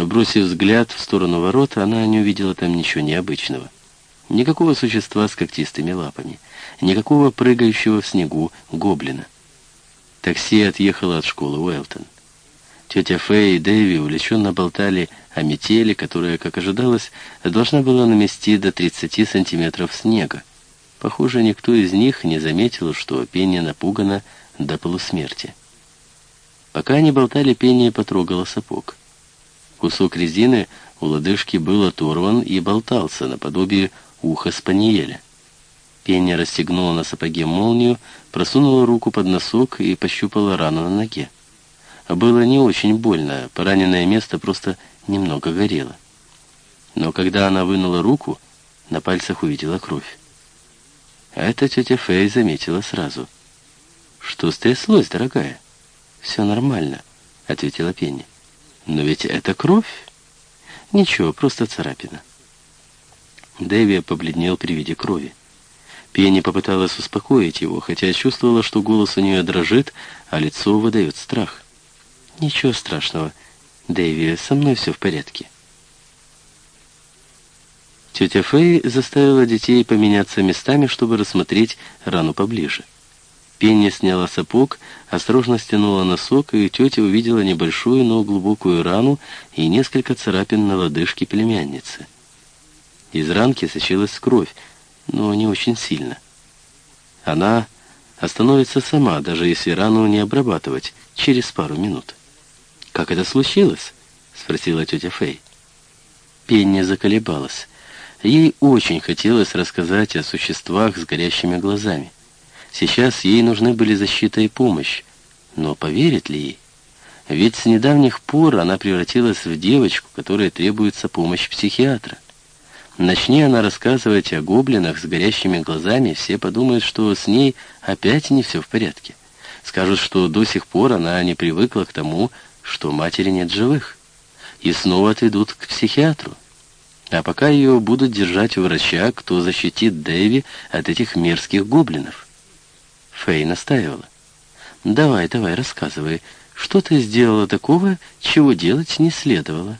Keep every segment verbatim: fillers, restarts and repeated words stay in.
Бросив взгляд в сторону ворот, она не увидела там ничего необычного. Никакого существа с когтистыми лапами, никакого прыгающего в снегу гоблина. Такси отъехало от школы Уэлтон. Тетя Фэй и Дэви увлеченно болтали о метели, которая, как ожидалось, должна была намести до тридцати сантиметров снега. Похоже, никто из них не заметил, что Пенни напугана до полусмерти. Пока они болтали, Пенни потрогала сапог. Кусок резины у лодыжки был оторван и болтался наподобие уха спаниеля. Пенни расстегнула на сапоге молнию, просунула руку под носок и пощупала рану на ноге. Было не очень больно, пораненное место просто немного горело. Но когда она вынула руку, на пальцах увидела кровь. Это тетя Фэй заметила сразу. «Что стряслось, дорогая?» «Все нормально», — ответила Пенни. «Но ведь это кровь?» «Ничего, просто царапина». Дэви побледнел при виде крови. Пенни попыталась успокоить его, хотя чувствовала, что голос у нее дрожит, а лицо выдает страх. «Ничего страшного, Дэви, со мной все в порядке». Тетя Фэй заставила детей поменяться местами, чтобы рассмотреть рану поближе. Пенни сняла сапог, осторожно стянула носок, и тетя увидела небольшую, но глубокую рану и несколько царапин на лодыжке племянницы. Из ранки сочилась кровь, но не очень сильно. Она остановится сама, даже если рану не обрабатывать, через пару минут. «Как это случилось?» — спросила тетя Фэй. Пенни заколебалась. Ей очень хотелось рассказать о существах с горящими глазами. Сейчас ей нужны были защита и помощь. Но поверит ли ей? Ведь с недавних пор она превратилась в девочку, которой требуется помощь психиатра. Начни она рассказывать о гоблинах с горящими глазами, все подумают, что с ней опять не все в порядке. Скажут, что до сих пор она не привыкла к тому, что матери нет живых. И снова отведут к психиатру. А пока ее будут держать у врача, кто защитит Дэви от этих мерзких гоблинов. Фэй настаивала. «Давай, давай, рассказывай, что ты сделала такого, чего делать не следовало?»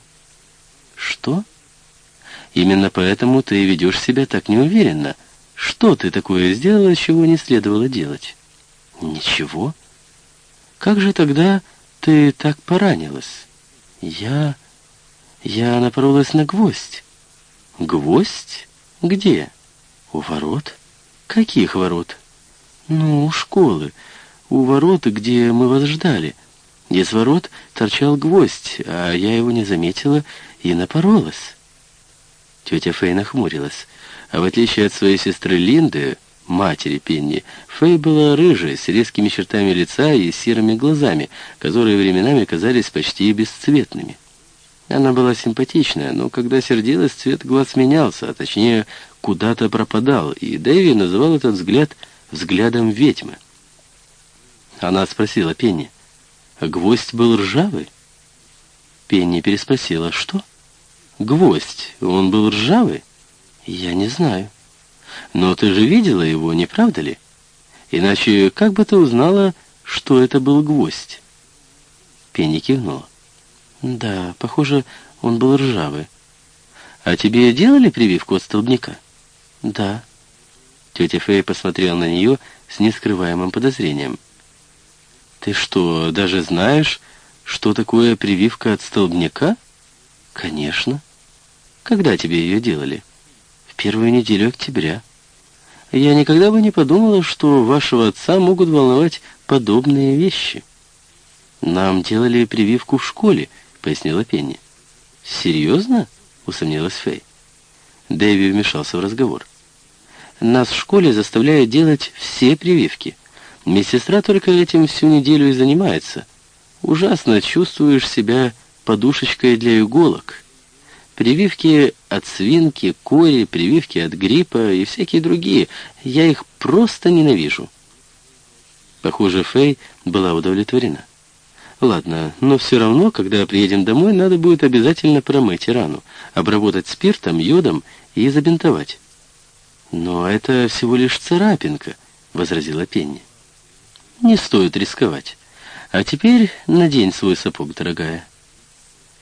«Что?» «Именно поэтому ты ведешь себя так неуверенно. Что ты такое сделала, чего не следовало делать?» «Ничего. Как же тогда ты так поранилась?» «Я... я напоролась на гвоздь». «Гвоздь? Где?» «У ворот». «Каких ворот?» «Ну, у школы. У ворот, где мы вас ждали. Из ворот торчал гвоздь, а я его не заметила и напоролась». Тетя Фэй нахмурилась. А в отличие от своей сестры Линды, матери Пенни, Фэй была рыжей, с резкими чертами лица и серыми глазами, которые временами казались почти бесцветными. Она была симпатичная, но когда сердилась, цвет глаз менялся, а точнее, куда-то пропадал, и Дэви называл этот взгляд взглядом ведьмы. Она спросила Пенни, а гвоздь был ржавый? Пенни переспросила, что? Гвоздь, он был ржавый? Я не знаю. Но ты же видела его, не правда ли? Иначе как бы ты узнала, что это был гвоздь? Пенни кивнула. Да, похоже, он был ржавый. А тебе делали прививку от столбняка? Да. Тетя Фэй посмотрела на нее с нескрываемым подозрением. Ты что, даже знаешь, что такое прививка от столбняка? Конечно. Когда тебе ее делали? В первую неделю октября. Я никогда бы не подумала, что вашего отца могут волновать подобные вещи. Нам делали прививку в школе, пояснила Пенни. Серьезно? Усомнилась Фэй. Дэви вмешался в разговор. Нас в школе заставляют делать все прививки. Медсестра только этим всю неделю и занимается. Ужасно чувствуешь себя подушечкой для иголок. Прививки от свинки, кори, прививки от гриппа и всякие другие. Я их просто ненавижу. Похоже, Фэй была удовлетворена. Ладно, но все равно, когда приедем домой, надо будет обязательно промыть рану, обработать спиртом, йодом и забинтовать. Но это всего лишь царапинка, возразила Пенни. Не стоит рисковать. А теперь надень свой сапог, дорогая.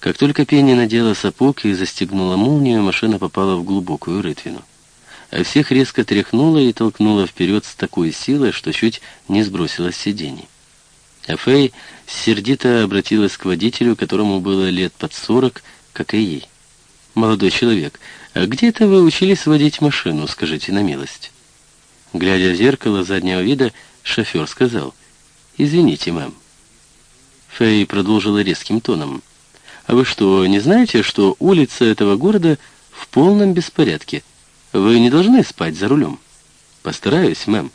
Как только Пенни надела сапог и застегнула молнию, машина попала в глубокую рытвину. А всех резко тряхнула и толкнула вперед с такой силой, что чуть не сбросила с сидений. А Фэй сердито обратилась к водителю, которому было лет под сорок, как и ей. «Молодой человек, а где это вы учились водить машину, скажите на милость?» Глядя в зеркало заднего вида, шофер сказал: «Извините, мэм». Фэй продолжила резким тоном: «А вы что, не знаете, что улица этого города в полном беспорядке? Вы не должны спать за рулем». «Постараюсь, мэм».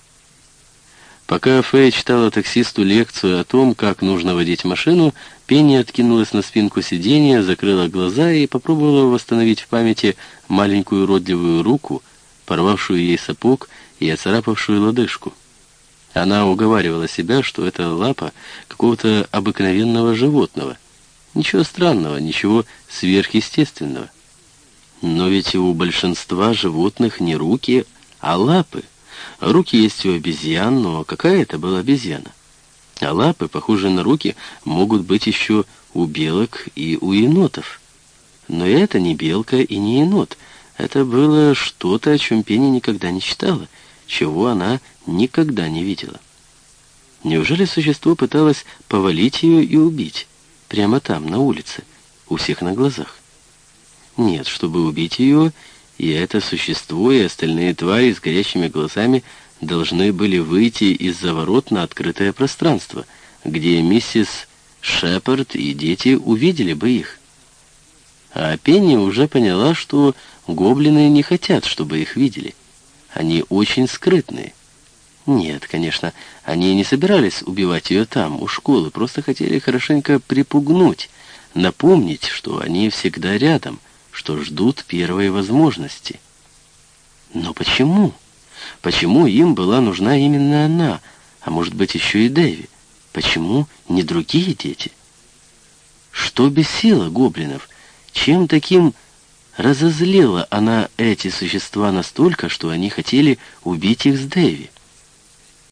Пока Фэй читала таксисту лекцию о том, как нужно водить машину, Пенни откинулась на спинку сиденья, закрыла глаза и попробовала восстановить в памяти маленькую уродливую руку, порвавшую ей сапог и оцарапавшую лодыжку. Она уговаривала себя, что это лапа какого-то обыкновенного животного. Ничего странного, ничего сверхъестественного. Но ведь у большинства животных не руки, а лапы. Руки есть у обезьян, но какая это была обезьяна? А лапы, похожие на руки, могут быть еще у белок и у енотов. Но это не белка и не енот. Это было что-то, о чем Пенни никогда не читала, чего она никогда не видела. Неужели существо пыталось повалить ее и убить? Прямо там, на улице, у всех на глазах? Нет, чтобы убить ее, и это существо, и остальные твари с горящими глазами должны были выйти из-за ворот на открытое пространство, где миссис Шепард и дети увидели бы их. А Пенни уже поняла, что гоблины не хотят, чтобы их видели. Они очень скрытные. Нет, конечно, они не собирались убивать ее там, у школы, просто хотели хорошенько припугнуть, напомнить, что они всегда рядом, что ждут первой возможности. Но почему? Почему им была нужна именно она, а может быть еще и Дэви? Почему не другие дети? Что бесило гоблинов? Чем таким разозлила она эти существа настолько, что они хотели убить их с Дэви?